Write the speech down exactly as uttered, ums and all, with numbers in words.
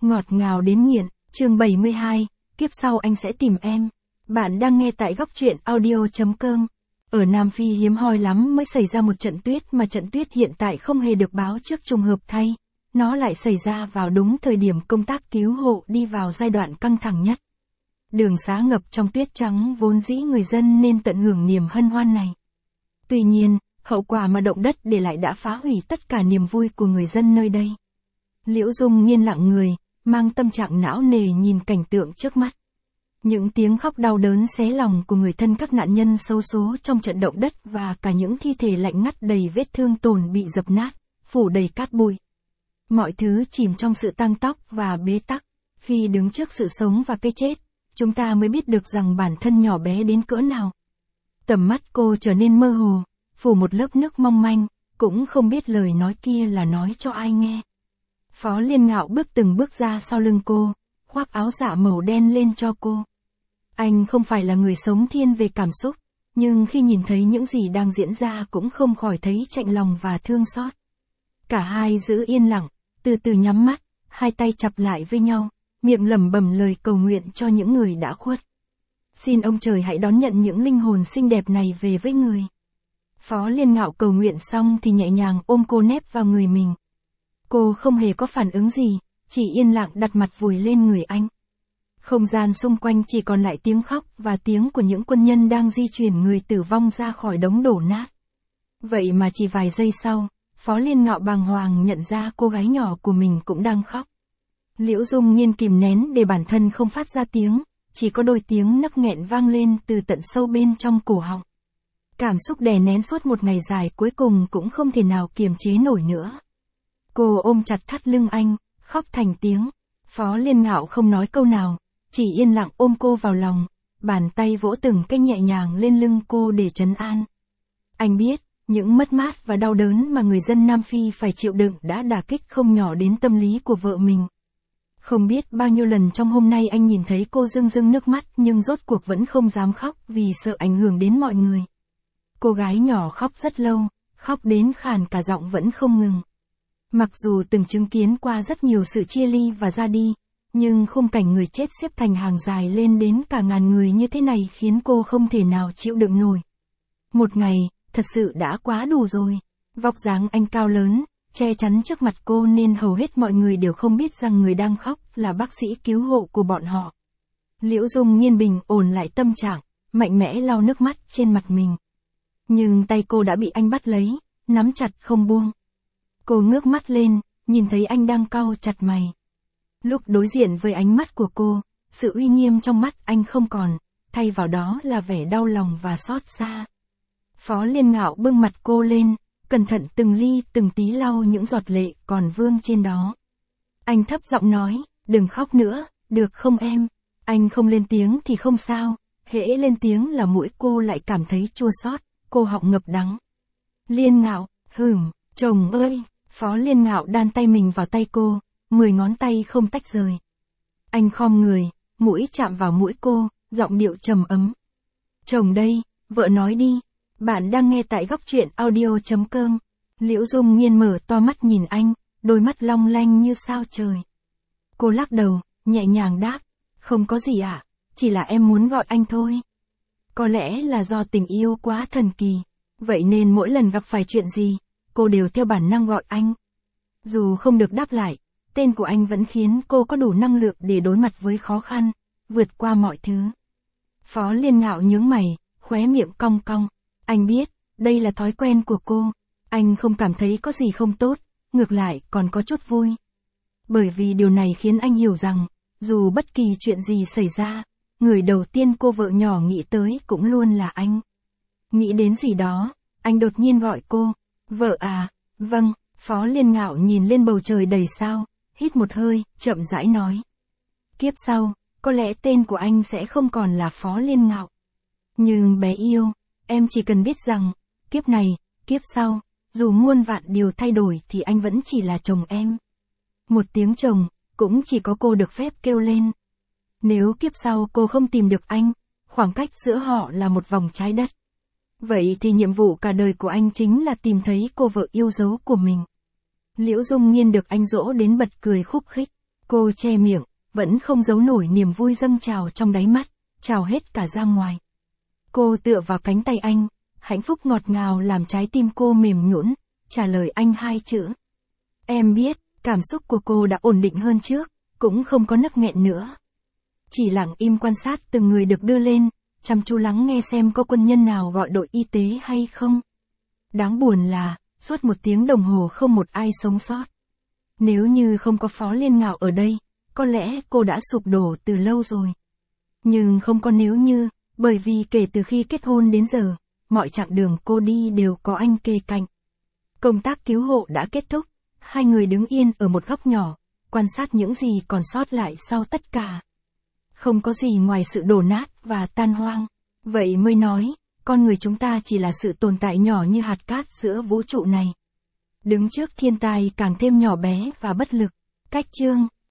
Ngọt ngào đến nghiện, chương bảy mươi hai, kiếp sau anh sẽ tìm em. Bạn đang nghe tại góc truyện audio.com. Ở Nam Phi hiếm hoi lắm mới xảy ra một trận tuyết mà trận tuyết hiện tại không hề được báo trước, trùng hợp thay. Nó lại xảy ra vào đúng thời điểm công tác cứu hộ đi vào giai đoạn căng thẳng nhất. Đường xá ngập trong tuyết trắng, vốn dĩ người dân nên tận hưởng niềm hân hoan này. Tuy nhiên, hậu quả mà động đất để lại đã phá hủy tất cả niềm vui của người dân nơi đây. Liễu Dung Nghiên lặng người, mang tâm trạng não nề nhìn cảnh tượng trước mắt. Những tiếng khóc đau đớn xé lòng của người thân các nạn nhân xấu số trong trận động đất và cả những thi thể lạnh ngắt đầy vết thương tổn bị dập nát, phủ đầy cát bụi. Mọi thứ chìm trong sự tang tóc và bế tắc. Khi đứng trước sự sống và cái chết, chúng ta mới biết được rằng bản thân nhỏ bé đến cỡ nào. Tầm mắt cô trở nên mơ hồ, phủ một lớp nước mong manh, cũng không biết lời nói kia là nói cho ai nghe. Phó Liên Ngạo bước từng bước ra sau lưng cô, khoác áo dạ màu đen lên cho cô. Anh không phải là người sống thiên về cảm xúc, nhưng khi nhìn thấy những gì đang diễn ra cũng không khỏi thấy chạnh lòng và thương xót. Cả hai giữ yên lặng, từ từ nhắm mắt, hai tay chặp lại với nhau, miệng lẩm bẩm lời cầu nguyện cho những người đã khuất. Xin ông trời hãy đón nhận những linh hồn xinh đẹp này về với người. Phó Liên Ngạo cầu nguyện xong thì nhẹ nhàng ôm cô nép vào người mình. Cô không hề có phản ứng gì, chỉ yên lặng đặt mặt vùi lên người anh. Không gian xung quanh chỉ còn lại tiếng khóc và tiếng của những quân nhân đang di chuyển người tử vong ra khỏi đống đổ nát. Vậy mà chỉ vài giây sau, Phó Liên Ngạo bàng hoàng nhận ra cô gái nhỏ của mình cũng đang khóc. Liễu Dung Nghiên kìm nén để bản thân không phát ra tiếng, chỉ có đôi tiếng nấc nghẹn vang lên từ tận sâu bên trong cổ họng. Cảm xúc đè nén suốt một ngày dài cuối cùng cũng không thể nào kiềm chế nổi nữa. Cô ôm chặt thắt lưng anh, khóc thành tiếng. Phó Liên Ngạo không nói câu nào, chỉ yên lặng ôm cô vào lòng, bàn tay vỗ từng cái nhẹ nhàng lên lưng cô để trấn an. Anh biết, những mất mát và đau đớn mà người dân Nam Phi phải chịu đựng đã đả kích không nhỏ đến tâm lý của vợ mình. Không biết bao nhiêu lần trong hôm nay anh nhìn thấy cô rưng rưng nước mắt nhưng rốt cuộc vẫn không dám khóc vì sợ ảnh hưởng đến mọi người. Cô gái nhỏ khóc rất lâu, khóc đến khàn cả giọng vẫn không ngừng. Mặc dù từng chứng kiến qua rất nhiều sự chia ly và ra đi, nhưng khung cảnh người chết xếp thành hàng dài lên đến cả ngàn người như thế này khiến cô không thể nào chịu đựng nổi. Một ngày, thật sự đã quá đủ rồi. Vóc dáng anh cao lớn, che chắn trước mặt cô nên hầu hết mọi người đều không biết rằng người đang khóc là bác sĩ cứu hộ của bọn họ. Liễu Dung Nghiên bình ổn lại tâm trạng, mạnh mẽ lau nước mắt trên mặt mình. Nhưng tay cô đã bị anh bắt lấy, nắm chặt không buông. Cô ngước mắt lên, nhìn thấy anh đang cau chặt mày. Lúc đối diện với ánh mắt của cô, sự uy nghiêm trong mắt anh không còn, thay vào đó là vẻ đau lòng và xót xa. Phó Liên Ngạo bưng mặt cô lên, cẩn thận từng ly từng tí lau những giọt lệ còn vương trên đó. Anh thấp giọng nói, đừng khóc nữa, được không em? Anh không lên tiếng thì không sao, hễ lên tiếng là mũi cô lại cảm thấy chua xót, cô họng ngập đắng. Liên Ngạo, hửm, chồng ơi! Phó Liên Ngạo đan tay mình vào tay cô, mười ngón tay không tách rời. Anh khom người, mũi chạm vào mũi cô, giọng điệu trầm ấm. Chồng đây, vợ nói đi. Bạn đang nghe tại góc truyện audio.com. Liễu Dung Nghiên mở to mắt nhìn anh, đôi mắt long lanh như sao trời. Cô lắc đầu, nhẹ nhàng đáp, không có gì ạ, à, chỉ là em muốn gọi anh thôi. Có lẽ là do tình yêu quá thần kỳ, vậy nên mỗi lần gặp phải chuyện gì, cô đều theo bản năng gọi anh. Dù không được đáp lại, tên của anh vẫn khiến cô có đủ năng lượng để đối mặt với khó khăn, vượt qua mọi thứ. Phó Liên Ngạo nhướng mày, khóe miệng cong cong. Anh biết, đây là thói quen của cô. Anh không cảm thấy có gì không tốt, ngược lại còn có chút vui. Bởi vì điều này khiến anh hiểu rằng, dù bất kỳ chuyện gì xảy ra, người đầu tiên cô vợ nhỏ nghĩ tới cũng luôn là anh. Nghĩ đến gì đó, anh đột nhiên gọi cô. Vợ à, vâng. Phó Liên Ngạo nhìn lên bầu trời đầy sao, hít một hơi, chậm rãi nói. Kiếp sau, có lẽ tên của anh sẽ không còn là Phó Liên Ngạo. Nhưng bé yêu, em chỉ cần biết rằng, kiếp này, kiếp sau, dù muôn vạn điều thay đổi thì anh vẫn chỉ là chồng em. Một tiếng chồng, cũng chỉ có cô được phép kêu lên. Nếu kiếp sau cô không tìm được anh, khoảng cách giữa họ là một vòng trái đất. Vậy thì nhiệm vụ cả đời của anh chính là tìm thấy cô vợ yêu dấu của mình. Liễu Dung Nghiên được anh dỗ đến bật cười khúc khích. Cô che miệng, vẫn không giấu nổi niềm vui dâng trào trong đáy mắt, trào hết cả ra ngoài. Cô tựa vào cánh tay anh, hạnh phúc ngọt ngào làm trái tim cô mềm nhũn, trả lời anh hai chữ. Em biết, cảm xúc của cô đã ổn định hơn trước, cũng không có nấc nghẹn nữa. Chỉ lặng im quan sát từng người được đưa lên, chăm chú lắng nghe xem có quân nhân nào gọi đội y tế hay không. Đáng buồn là, suốt một tiếng đồng hồ không một ai sống sót. Nếu như không có Phó Liên Ngạo ở đây, có lẽ cô đã sụp đổ từ lâu rồi. Nhưng không có nếu như, bởi vì kể từ khi kết hôn đến giờ, mọi chặng đường cô đi đều có anh kề cạnh. Công tác cứu hộ đã kết thúc, hai người đứng yên ở một góc nhỏ, quan sát những gì còn sót lại sau tất cả. Không có gì ngoài sự đổ nát và tan hoang. Vậy mới nói, con người chúng ta chỉ là sự tồn tại nhỏ như hạt cát giữa vũ trụ này. Đứng trước thiên tai càng thêm nhỏ bé và bất lực. Cách chương